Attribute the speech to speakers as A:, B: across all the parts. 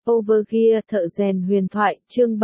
A: Overgear Thợ rèn huyền thoại, chương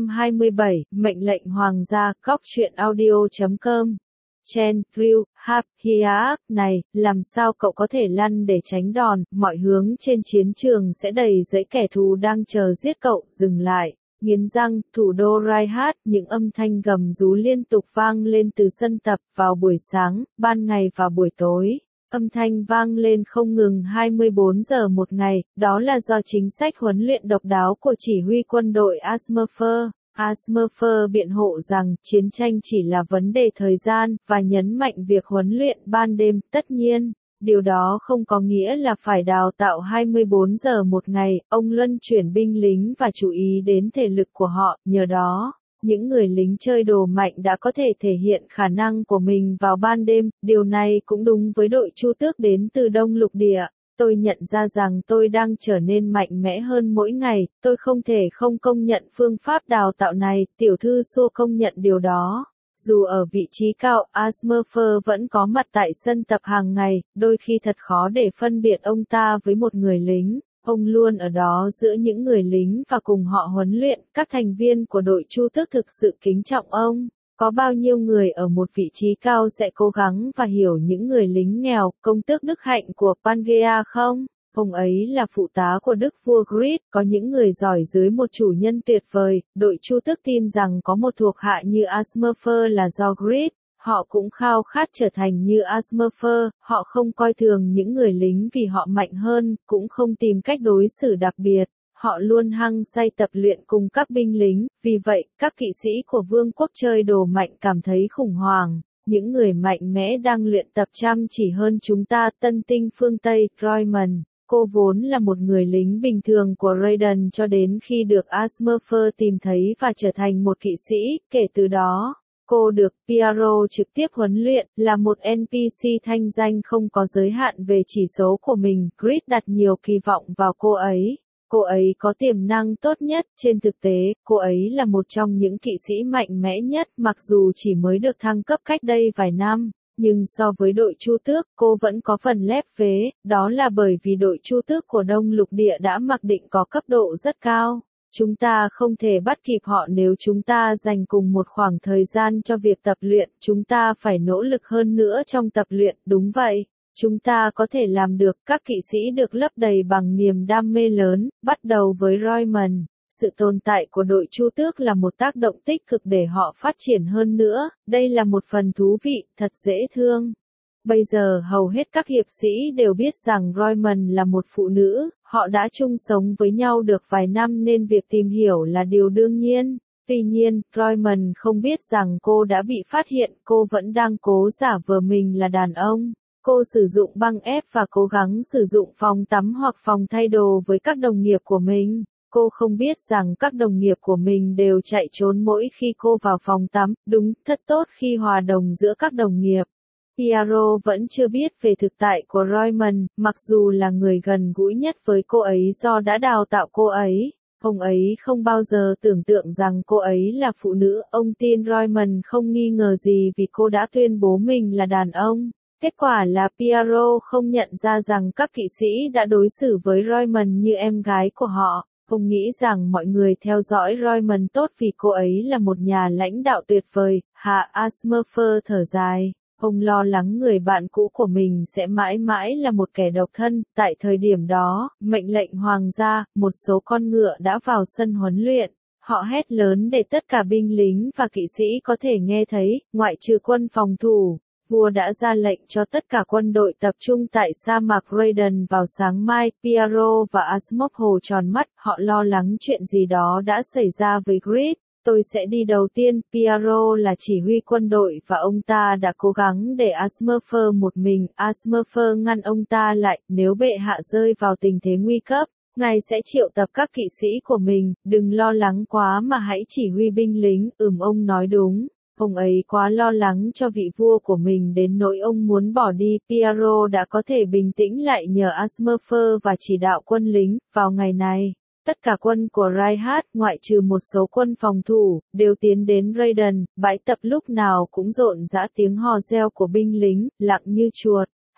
A: 727, mệnh lệnh hoàng gia, góc truyện audio.com. Chen, Ryu, Hap, Hiaak, này, làm sao cậu có thể lăn để tránh đòn, mọi hướng trên chiến trường sẽ đầy dẫy kẻ thù đang chờ giết cậu, dừng lại. Nghiến răng, thủ đô Raihat, những âm thanh gầm rú liên tục vang lên từ sân tập, vào buổi sáng, ban ngày và buổi tối. Âm thanh vang lên không ngừng 24 giờ một ngày, đó là do chính sách huấn luyện độc đáo của chỉ huy quân đội Asmurfer. Asmurfer biện hộ rằng chiến tranh chỉ là vấn đề thời gian, và nhấn mạnh việc huấn luyện ban đêm. Tất nhiên, điều đó không có nghĩa là phải đào tạo 24 giờ một ngày, ông luân chuyển binh lính và chú ý đến thể lực của họ, nhờ đó. Những người lính chơi đồ mạnh đã có thể thể hiện khả năng của mình vào ban đêm, điều này cũng đúng với đội Chu Tước đến từ Đông Lục Địa. Tôi nhận ra rằng tôi đang trở nên mạnh mẽ hơn mỗi ngày, tôi không thể không công nhận phương pháp đào tạo này, tiểu thư Xô công nhận điều đó. Dù ở vị trí cao, Asmurfer vẫn có mặt tại sân tập hàng ngày, đôi khi thật khó để phân biệt ông ta với một người lính. Ông luôn ở đó giữa những người lính và cùng họ huấn luyện, các thành viên của đội Chu Tước thực sự kính trọng ông. Có bao nhiêu người ở một vị trí cao sẽ cố gắng và hiểu những người lính nghèo, công tước đức hạnh của Pangea không? Ông ấy là phụ tá của đức vua Grid, có những người giỏi dưới một chủ nhân tuyệt vời. Đội Chu Tước tin rằng có một thuộc hạ như Asmurfer là do Grid. Họ cũng khao khát trở thành như Asmurfer, họ không coi thường những người lính vì họ mạnh hơn, cũng không tìm cách đối xử đặc biệt. Họ luôn hăng say tập luyện cùng các binh lính, vì vậy, các kỵ sĩ của vương quốc chơi đồ mạnh cảm thấy khủng hoảng. Những người mạnh mẽ đang luyện tập chăm chỉ hơn chúng ta. Tân tinh phương Tây, Royman. Cô vốn là một người lính bình thường của Raiden cho đến khi được Asmurfer tìm thấy và trở thành một kỵ sĩ, kể từ đó. Cô được Piaro trực tiếp huấn luyện, là một NPC thanh danh không có giới hạn về chỉ số của mình. Grid đặt nhiều kỳ vọng vào cô ấy. Cô ấy có tiềm năng tốt nhất, trên thực tế, cô ấy là một trong những kỵ sĩ mạnh mẽ nhất, mặc dù chỉ mới được thăng cấp cách đây vài năm. Nhưng so với đội Chu Tước, cô vẫn có phần lép vế, đó là bởi vì đội Chu Tước của Đông Lục Địa đã mặc định có cấp độ rất cao. Chúng ta không thể bắt kịp họ nếu chúng ta dành cùng một khoảng thời gian cho việc tập luyện, chúng ta phải nỗ lực hơn nữa trong tập luyện, đúng vậy. Chúng ta có thể làm được, các kỵ sĩ được lấp đầy bằng niềm đam mê lớn, bắt đầu với Royman. Sự tồn tại của đội Chu Tước là một tác động tích cực để họ phát triển hơn nữa, đây là một phần thú vị, thật dễ thương. Bây giờ hầu hết các hiệp sĩ đều biết rằng Royman là một phụ nữ, họ đã chung sống với nhau được vài năm nên việc tìm hiểu là điều đương nhiên. Tuy nhiên, Royman không biết rằng cô đã bị phát hiện, cô vẫn đang cố giả vờ mình là đàn ông. Cô sử dụng băng ép và cố gắng sử dụng phòng tắm hoặc phòng thay đồ với các đồng nghiệp của mình. Cô không biết rằng các đồng nghiệp của mình đều chạy trốn mỗi khi cô vào phòng tắm, đúng, thật tốt khi hòa đồng giữa các đồng nghiệp. Piaro vẫn chưa biết về thực tại của Royman, mặc dù là người gần gũi nhất với cô ấy do đã đào tạo cô ấy. Ông ấy không bao giờ tưởng tượng rằng cô ấy là phụ nữ, ông tin Royman không nghi ngờ gì vì cô đã tuyên bố mình là đàn ông. Kết quả là Piaro không nhận ra rằng các kỵ sĩ đã đối xử với Royman như em gái của họ. Ông nghĩ rằng mọi người theo dõi Royman tốt vì cô ấy là một nhà lãnh đạo tuyệt vời. Hạ Asmurfer thở dài. Ông lo lắng người bạn cũ của mình sẽ mãi mãi là một kẻ độc thân. Tại thời điểm đó, mệnh lệnh hoàng gia, một số con ngựa đã vào sân huấn luyện. Họ hét lớn để tất cả binh lính và kỵ sĩ có thể nghe thấy, ngoại trừ quân phòng thủ. Vua đã ra lệnh cho tất cả quân đội tập trung tại sa mạc Raiden vào sáng mai. Piaro và Asmurfer tròn mắt, họ lo lắng chuyện gì đó đã xảy ra với Grid. Tôi sẽ đi đầu tiên, Piaro là chỉ huy quân đội và ông ta đã cố gắng để Asmurfer một mình. Asmurfer ngăn ông ta lại, nếu bệ hạ rơi vào tình thế nguy cấp, ngài sẽ triệu tập các kỵ sĩ của mình, đừng lo lắng quá mà hãy chỉ huy binh lính. Ông nói đúng. Ông ấy quá lo lắng cho vị vua của mình đến nỗi ông muốn bỏ đi. Piaro đã có thể bình tĩnh lại nhờ Asmurfer và chỉ đạo quân lính. Vào ngày này, tất cả quân của Raihat, ngoại trừ một số quân phòng thủ, đều tiến đến Raiden. Bãi tập lúc nào cũng rộn rã tiếng hò reo của binh lính, lặng như chuột.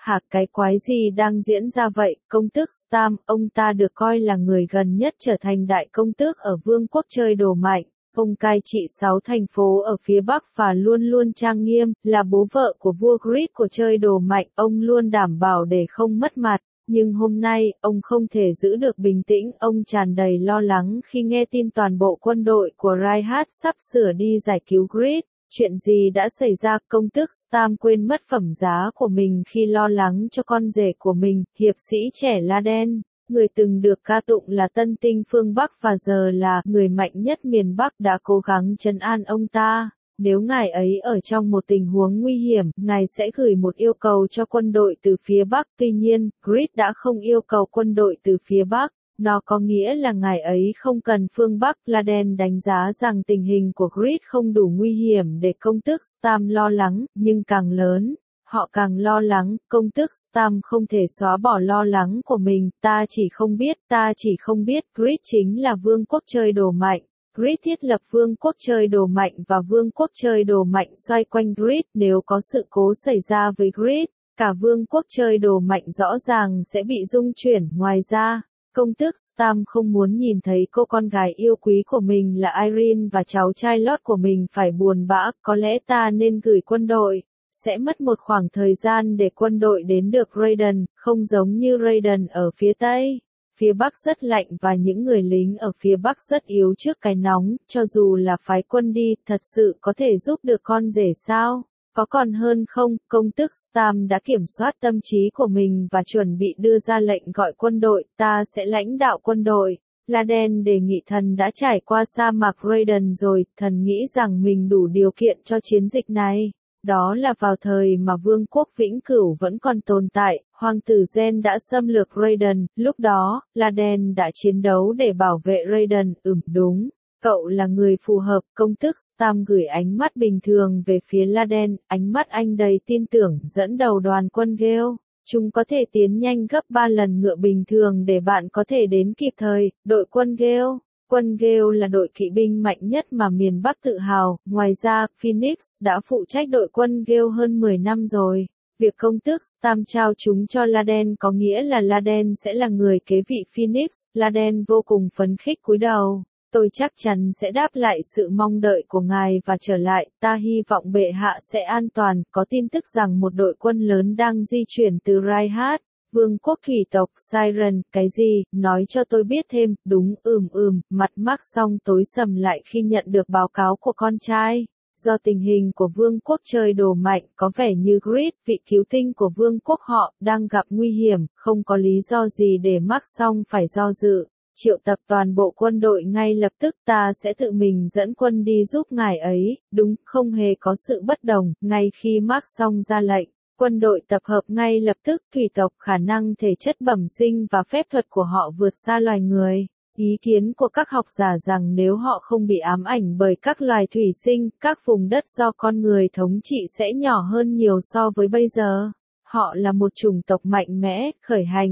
A: Hả, cái quái gì đang diễn ra vậy? Công tước Stam, ông ta được coi là người gần nhất trở thành đại công tước ở vương quốc chơi đồ mạnh. Ông cai trị 6 thành phố ở phía Bắc và luôn luôn trang nghiêm, là bố vợ của vua Grid của chơi đồ mạnh, ông luôn đảm bảo để không mất mặt. Nhưng hôm nay, ông không thể giữ được bình tĩnh, ông tràn đầy lo lắng khi nghe tin toàn bộ quân đội của Reinhardt sắp sửa đi giải cứu Grid. Chuyện gì đã xảy ra? Công tước Stam quên mất phẩm giá của mình khi lo lắng cho con rể của mình, hiệp sĩ trẻ Laden, người từng được ca tụng là tân tinh phương Bắc và giờ là người mạnh nhất miền Bắc, đã cố gắng trấn an ông ta. Nếu ngài ấy ở trong một tình huống nguy hiểm, ngài sẽ gửi một yêu cầu cho quân đội từ phía Bắc. Tuy nhiên, Grid đã không yêu cầu quân đội từ phía Bắc. Nó có nghĩa là ngài ấy không cần phương Bắc. Laden đánh giá rằng tình hình của Grid không đủ nguy hiểm để công tước Stam lo lắng, nhưng càng lớn, họ càng lo lắng. Công tước Stam không thể xóa bỏ lo lắng của mình. Ta chỉ không biết, Grid chính là vương quốc chơi đồ mạnh. Grid thiết lập vương quốc chơi đồ mạnh và vương quốc chơi đồ mạnh xoay quanh Grid. Nếu có sự cố xảy ra với Grid, cả vương quốc chơi đồ mạnh rõ ràng sẽ bị rung chuyển. Ngoài ra, công tước Stam không muốn nhìn thấy cô con gái yêu quý của mình là Irene và cháu trai lót của mình phải buồn bã. Có lẽ ta nên gửi quân đội. Sẽ mất một khoảng thời gian để quân đội đến được Raiden, không giống như Raiden ở phía Tây. Phía Bắc rất lạnh và những người lính ở phía Bắc rất yếu trước cái nóng, cho dù là phái quân đi, thật sự có thể giúp được con rể sao? Có còn hơn không? Công tước Stam đã kiểm soát tâm trí của mình và chuẩn bị đưa ra lệnh gọi quân đội. Ta sẽ lãnh đạo quân đội. Laden đề nghị thần đã trải qua sa mạc Raiden rồi, thần nghĩ rằng mình đủ điều kiện cho chiến dịch này. Đó là vào thời mà vương quốc vĩnh cửu vẫn còn tồn tại, hoàng tử Gen đã xâm lược Raiden, lúc đó, Laden đã chiến đấu để bảo vệ Raiden. Đúng, cậu là người phù hợp. Công tước Stam gửi ánh mắt bình thường về phía Laden, ánh mắt anh đầy tin tưởng, dẫn đầu đoàn quân Gale. Chúng có thể tiến nhanh gấp 3 lần ngựa bình thường để bạn có thể đến kịp thời. Đội quân Gale. Quân Gale là đội kỵ binh mạnh nhất mà miền Bắc tự hào. Ngoài ra, Phoenix đã phụ trách đội quân Gale hơn 10 năm rồi. Việc công tước Stam trao chúng cho Laden có nghĩa là Laden sẽ là người kế vị Phoenix. Laden vô cùng phấn khích cúi đầu. Tôi chắc chắn sẽ đáp lại sự mong đợi của ngài và trở lại. Ta hy vọng bệ hạ sẽ an toàn. Có tin tức rằng một đội quân lớn đang di chuyển từ Reinhardt, vương quốc thủy tộc Siren. Cái gì? Nói cho tôi biết thêm. Đúng, mặt Mark Song tối sầm lại khi nhận được báo cáo của con trai. Do tình hình của vương quốc chơi đồ mạnh, có vẻ như Grid, vị cứu tinh của vương quốc họ, đang gặp nguy hiểm, không có lý do gì để Mark Song phải do dự. Triệu tập toàn bộ quân đội ngay lập tức. Ta sẽ tự mình dẫn quân đi giúp ngài ấy. Đúng, không hề có sự bất đồng. Ngay khi Mark Song ra lệnh, quân đội tập hợp ngay lập tức. Thủy tộc, khả năng thể chất bẩm sinh và phép thuật của họ vượt xa loài người. Ý kiến của các học giả rằng nếu họ không bị ám ảnh bởi các loài thủy sinh, các vùng đất do con người thống trị sẽ nhỏ hơn nhiều so với bây giờ. Họ là một chủng tộc mạnh mẽ, khởi hành,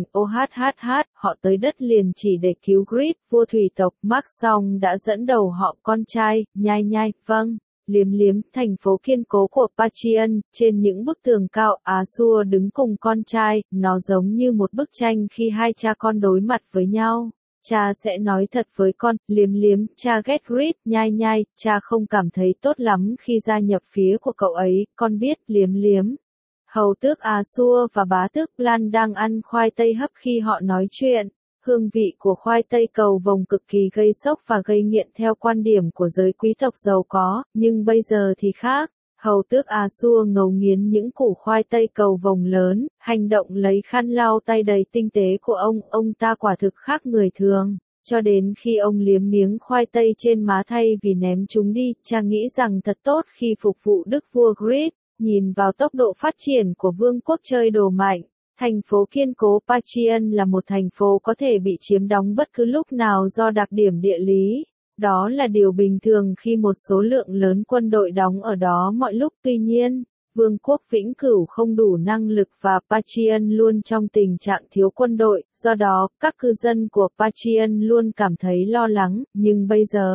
A: họ tới đất liền chỉ để cứu Grid, vua thủy tộc. Mark Song đã dẫn đầu họ. Con trai, nhai, vâng. Liếm, thành phố kiên cố của Patreon, trên những bức tường cao, Asur đứng cùng con trai, nó giống như một bức tranh khi hai cha con đối mặt với nhau. Cha sẽ nói thật với con, liếm, cha ghét Grid, nhai, cha không cảm thấy tốt lắm khi gia nhập phía của cậu ấy, con biết, liếm. Hầu tước Asur và bá tước Plan đang ăn khoai tây hấp khi họ nói chuyện. Hương vị của khoai tây cầu vồng cực kỳ gây sốc và gây nghiện theo quan điểm của giới quý tộc giàu có, nhưng bây giờ thì khác. Hầu tước Asur ngấu nghiến những củ khoai tây cầu vồng lớn, hành động lấy khăn lau tay đầy tinh tế của ông ta quả thực khác người thường. Cho đến khi ông liếm miếng khoai tây trên má thay vì ném chúng đi, cha nghĩ rằng thật tốt khi phục vụ đức vua Grid. Nhìn vào tốc độ phát triển của vương quốc chơi đồ mạnh, thành phố kiên cố Patreon là một thành phố có thể bị chiếm đóng bất cứ lúc nào do đặc điểm địa lý. Đó là điều bình thường khi một số lượng lớn quân đội đóng ở đó mọi lúc. Tuy nhiên, vương quốc vĩnh cửu không đủ năng lực và Patreon luôn trong tình trạng thiếu quân đội, do đó, các cư dân của Patreon luôn cảm thấy lo lắng, nhưng bây giờ,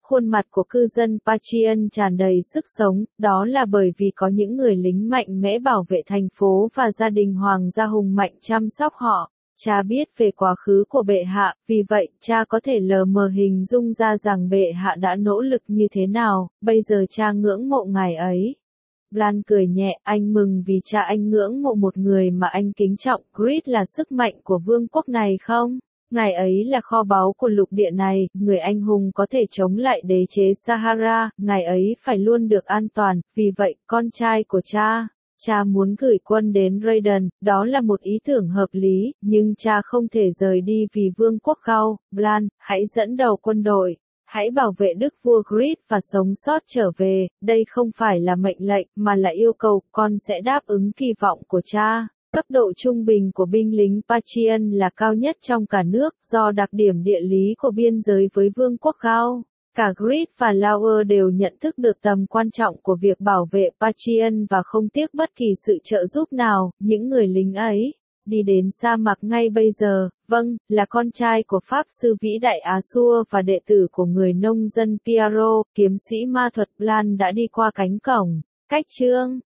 A: khuôn mặt của cư dân Patreon tràn đầy sức sống, đó là bởi vì có những người lính mạnh mẽ bảo vệ thành phố và gia đình hoàng gia hùng mạnh chăm sóc họ. Cha biết về quá khứ của bệ hạ, vì vậy, cha có thể lờ mờ hình dung ra rằng bệ hạ đã nỗ lực như thế nào, bây giờ cha ngưỡng mộ ngài ấy. Blan cười nhẹ, anh mừng vì cha anh ngưỡng mộ một người mà anh kính trọng, Grid là sức mạnh của vương quốc này không? Ngài ấy là kho báu của lục địa này, người anh hùng có thể chống lại đế chế Sahara, ngài ấy phải luôn được an toàn, vì vậy, con trai của cha muốn gửi quân đến Raiden, đó là một ý tưởng hợp lý, nhưng cha không thể rời đi vì vương quốc Gao. Blan, hãy dẫn đầu quân đội. Hãy bảo vệ đức vua Grid và sống sót trở về, đây không phải là mệnh lệnh, mà là yêu cầu, con sẽ đáp ứng kỳ vọng của cha. Cấp độ trung bình của binh lính Patreon là cao nhất trong cả nước, do đặc điểm địa lý của biên giới với vương quốc Gao. Cả Grid và Lauer đều nhận thức được tầm quan trọng của việc bảo vệ Patreon và không tiếc bất kỳ sự trợ giúp nào, những người lính ấy. Đi đến sa mạc ngay bây giờ, vâng, là con trai của Pháp sư vĩ đại Assur và đệ tử của người nông dân Piero, kiếm sĩ ma thuật Blan đã đi qua cánh cổng. Cách chương